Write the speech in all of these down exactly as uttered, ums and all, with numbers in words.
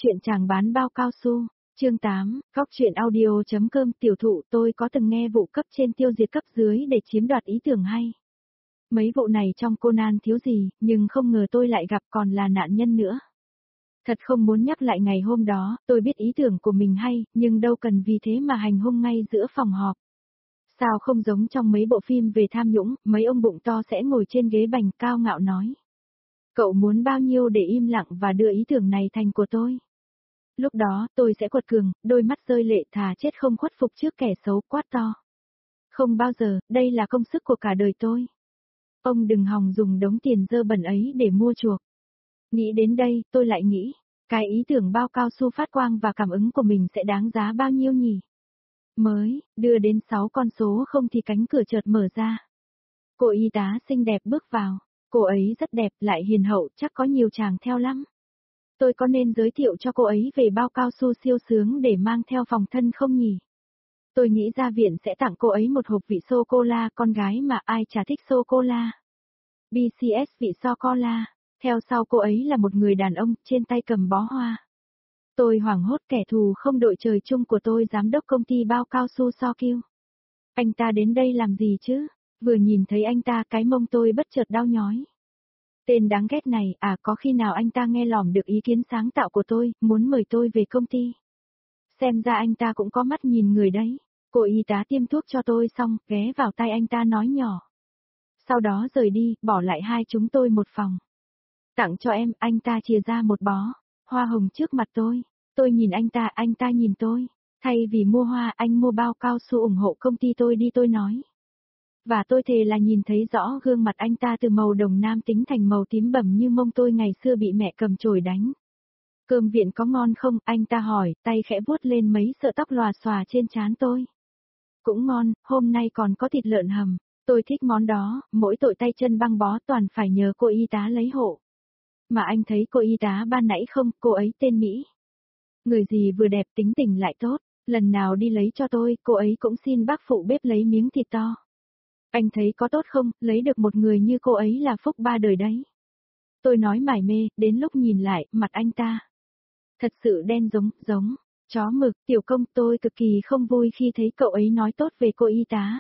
Chuyện chàng bán bao cao su, chương tám, góc chuyện audio.com tiểu thụ tôi có từng nghe vụ cấp trên tiêu diệt cấp dưới để chiếm đoạt ý tưởng hay. Mấy vụ này trong Conan thiếu gì, nhưng không ngờ tôi lại gặp còn là nạn nhân nữa. Thật không muốn nhắc lại ngày hôm đó, tôi biết ý tưởng của mình hay, nhưng đâu cần vì thế mà hành hung ngay giữa phòng họp. Sao không giống trong mấy bộ phim về tham nhũng, mấy ông bụng to sẽ ngồi trên ghế bành cao ngạo nói. Cậu muốn bao nhiêu để im lặng và đưa ý tưởng này thành của tôi? Lúc đó, tôi sẽ quật cường, đôi mắt rơi lệ thà chết không khuất phục trước kẻ xấu quát to. Không bao giờ, đây là công sức của cả đời tôi. Ông đừng hòng dùng đống tiền dơ bẩn ấy để mua chuộc. Nghĩ đến đây, tôi lại nghĩ, cái ý tưởng bao cao su phát quang và cảm ứng của mình sẽ đáng giá bao nhiêu nhỉ? Mới, đưa đến sáu con số không thì cánh cửa chợt mở ra. Cô y tá xinh đẹp bước vào, cô ấy rất đẹp lại hiền hậu chắc có nhiều chàng theo lắm. Tôi có nên giới thiệu cho cô ấy về bao cao su siêu sướng để mang theo phòng thân không nhỉ? Tôi nghĩ ra viện sẽ tặng cô ấy một hộp vị sô-cô-la, con gái mà ai chả thích sô-cô-la. bê xê ét vị sô-cô-la, theo sau cô ấy là một người đàn ông, trên tay cầm bó hoa. Tôi hoảng hốt kẻ thù không đội trời chung của tôi giám đốc công ty bao cao su So-kyu. Anh ta đến đây làm gì chứ? Vừa nhìn thấy anh ta cái mông tôi bất chợt đau nhói. Tên đáng ghét này, à có khi nào anh ta nghe lỏm được ý kiến sáng tạo của tôi, muốn mời tôi về công ty. Xem ra anh ta cũng có mắt nhìn người đấy. Cô y tá tiêm thuốc cho tôi xong, ghé vào tai anh ta nói nhỏ. Sau đó rời đi, bỏ lại hai chúng tôi một phòng. Tặng cho em, anh ta chìa ra một bó hoa hồng trước mặt tôi. Tôi nhìn anh ta, anh ta nhìn tôi. Thay vì mua hoa, anh mua bao cao su ủng hộ công ty tôi đi tôi nói. Và tôi thề là nhìn thấy rõ gương mặt anh ta từ màu đồng nam tính thành màu tím bầm như mông tôi ngày xưa bị mẹ cầm chổi đánh. Cơm viện có ngon không? Anh ta hỏi, tay khẽ vuốt lên mấy sợi tóc lòa xòa trên trán tôi. Cũng ngon, hôm nay còn có thịt lợn hầm. Tôi thích món đó, mỗi tội tay chân băng bó toàn phải nhờ cô y tá lấy hộ. Mà anh thấy cô y tá ban nãy không, cô ấy tên Mỹ. Người gì vừa đẹp tính tình lại tốt, lần nào đi lấy cho tôi, cô ấy cũng xin bác phụ bếp lấy miếng thịt to. Anh thấy có tốt không, lấy được một người như cô ấy là phúc ba đời đấy. Tôi nói mải mê, đến lúc nhìn lại, mặt anh ta. Thật sự đen giống, giống, chó mực, tiểu công tôi cực kỳ không vui khi thấy cậu ấy nói tốt về cô y tá.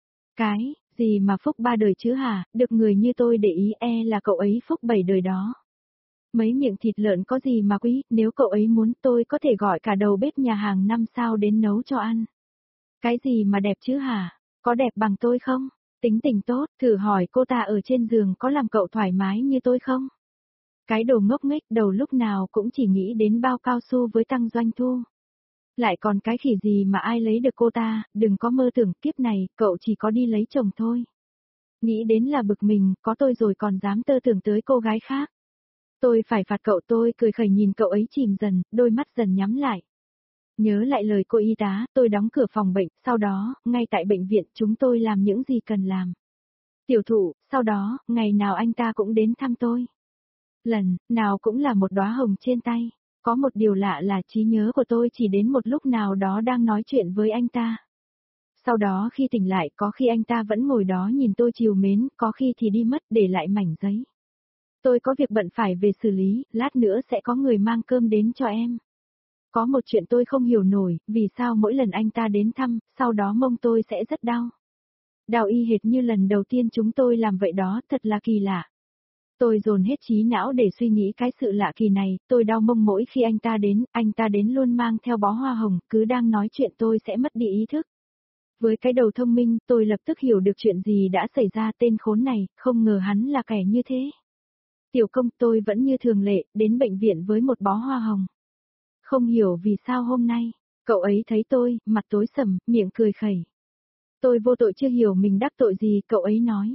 Cái, gì mà phúc ba đời chứ hả, được người như tôi để ý e là cậu ấy phúc bảy đời đó. Mấy miệng thịt lợn có gì mà quý, nếu cậu ấy muốn tôi có thể gọi cả đầu bếp nhà hàng năm sao đến nấu cho ăn. Cái gì mà đẹp chứ hả, có đẹp bằng tôi không? Tính tình tốt, thử hỏi cô ta ở trên giường có làm cậu thoải mái như tôi không? Cái đồ ngốc nghếch đầu lúc nào cũng chỉ nghĩ đến bao cao su với tăng doanh thu. Lại còn cái khỉ gì mà ai lấy được cô ta, đừng có mơ tưởng kiếp này, cậu chỉ có đi lấy chồng thôi. Nghĩ đến là bực mình, có tôi rồi còn dám tơ tưởng tới cô gái khác. Tôi phải phạt cậu tôi cười khẩy nhìn cậu ấy chìm dần, đôi mắt dần nhắm lại. Nhớ lại lời cô y tá, tôi đóng cửa phòng bệnh, sau đó, ngay tại bệnh viện chúng tôi làm những gì cần làm. Tiểu thụ, sau đó, ngày nào anh ta cũng đến thăm tôi. Lần, nào cũng là một đóa hồng trên tay. Có một điều lạ là trí nhớ của tôi chỉ đến một lúc nào đó đang nói chuyện với anh ta. Sau đó khi tỉnh lại có khi anh ta vẫn ngồi đó nhìn tôi trìu mến, có khi thì đi mất để lại mảnh giấy. Tôi có việc bận phải về xử lý, lát nữa sẽ có người mang cơm đến cho em. Có một chuyện tôi không hiểu nổi, vì sao mỗi lần anh ta đến thăm, sau đó mông tôi sẽ rất đau. Đau y hệt như lần đầu tiên chúng tôi làm vậy đó, thật là kỳ lạ. Tôi dồn hết trí não để suy nghĩ cái sự lạ kỳ này, tôi đau mông mỗi khi anh ta đến, anh ta đến luôn mang theo bó hoa hồng, cứ đang nói chuyện tôi sẽ mất đi ý thức. Với cái đầu thông minh, tôi lập tức hiểu được chuyện gì đã xảy ra tên khốn này, không ngờ hắn là kẻ như thế. Tiểu công tôi vẫn như thường lệ, đến bệnh viện với một bó hoa hồng. Không hiểu vì sao hôm nay, cậu ấy thấy tôi, mặt tối sầm, miệng cười khẩy. Tôi vô tội chưa hiểu mình đắc tội gì, cậu ấy nói.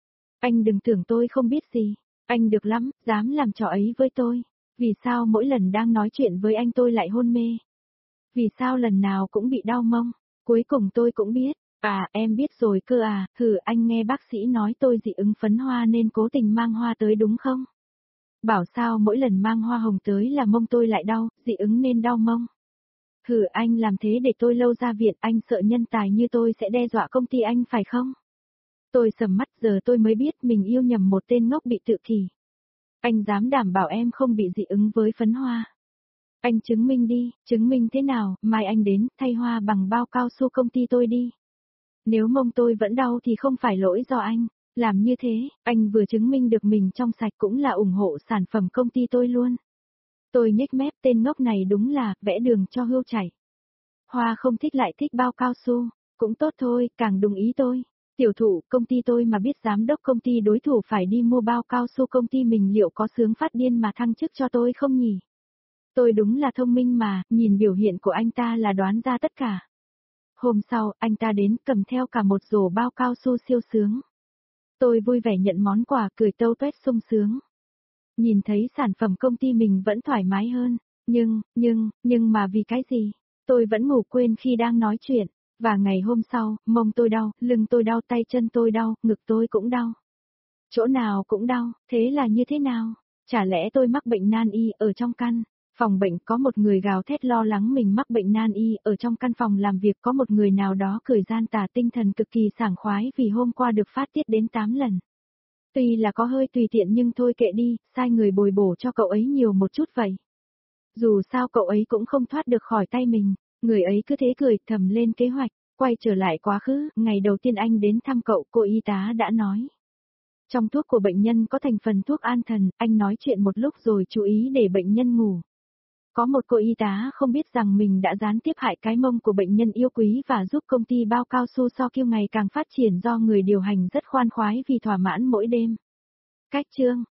Anh đừng tưởng tôi không biết gì, anh được lắm, dám làm trò ấy với tôi. Vì sao mỗi lần đang nói chuyện với anh tôi lại hôn mê? Vì sao lần nào cũng bị đau mông? Cuối cùng tôi cũng biết, à em biết rồi cơ à, thử anh nghe bác sĩ nói tôi dị ứng phấn hoa nên cố tình mang hoa tới đúng không? Bảo sao mỗi lần mang hoa hồng tới là mông tôi lại đau, dị ứng nên đau mông. Thử anh làm thế để tôi lâu ra viện, anh sợ nhân tài như tôi sẽ đe dọa công ty anh phải không? Tôi sầm mắt giờ tôi mới biết mình yêu nhầm một tên ngốc bị tự kỷ. Anh dám đảm bảo em không bị dị ứng với phấn hoa. Anh chứng minh đi, chứng minh thế nào, mai anh đến, thay hoa bằng bao cao su công ty tôi đi. Nếu mông tôi vẫn đau thì không phải lỗi do anh. Làm như thế, anh vừa chứng minh được mình trong sạch cũng là ủng hộ sản phẩm công ty tôi luôn. Tôi nhếch mép, tên ngốc này đúng là, vẽ đường cho hươu chảy. Hoa không thích lại thích bao cao su, cũng tốt thôi, càng đúng ý tôi. Tiểu thụ, công ty tôi mà biết giám đốc công ty đối thủ phải đi mua bao cao su công ty mình liệu có sướng phát điên mà thăng chức cho tôi không nhỉ? Tôi đúng là thông minh mà, nhìn biểu hiện của anh ta là đoán ra tất cả. Hôm sau, anh ta đến cầm theo cả một rổ bao cao su siêu sướng. Tôi vui vẻ nhận món quà, cười tâu tuét sung sướng. Nhìn thấy sản phẩm công ty mình vẫn thoải mái hơn, nhưng, nhưng, nhưng mà vì cái gì? Tôi vẫn ngủ quên khi đang nói chuyện, và ngày hôm sau, mông tôi đau, lưng tôi đau, tay chân tôi đau, ngực tôi cũng đau. Chỗ nào cũng đau, thế là như thế nào? Chả lẽ tôi mắc bệnh nan y ở trong căn phòng bệnh có một người gào thét lo lắng mình mắc bệnh nan y, ở trong căn phòng làm việc có một người nào đó cười gian tà tinh thần cực kỳ sảng khoái vì hôm qua được phát tiết đến tám lần. Tuy là có hơi tùy tiện nhưng thôi kệ đi, sai người bồi bổ cho cậu ấy nhiều một chút vậy. Dù sao cậu ấy cũng không thoát được khỏi tay mình, người ấy cứ thế cười thầm lên kế hoạch, quay trở lại quá khứ, ngày đầu tiên anh đến thăm cậu, cô y tá đã nói. Trong thuốc của bệnh nhân có thành phần thuốc an thần, anh nói chuyện một lúc rồi chú ý để bệnh nhân ngủ. Có một cô y tá không biết rằng mình đã gián tiếp hại cái mông của bệnh nhân yêu quý và giúp công ty bao cao su so kiêu ngày càng phát triển do người điều hành rất khoan khoái vì thỏa mãn mỗi đêm. Cách chương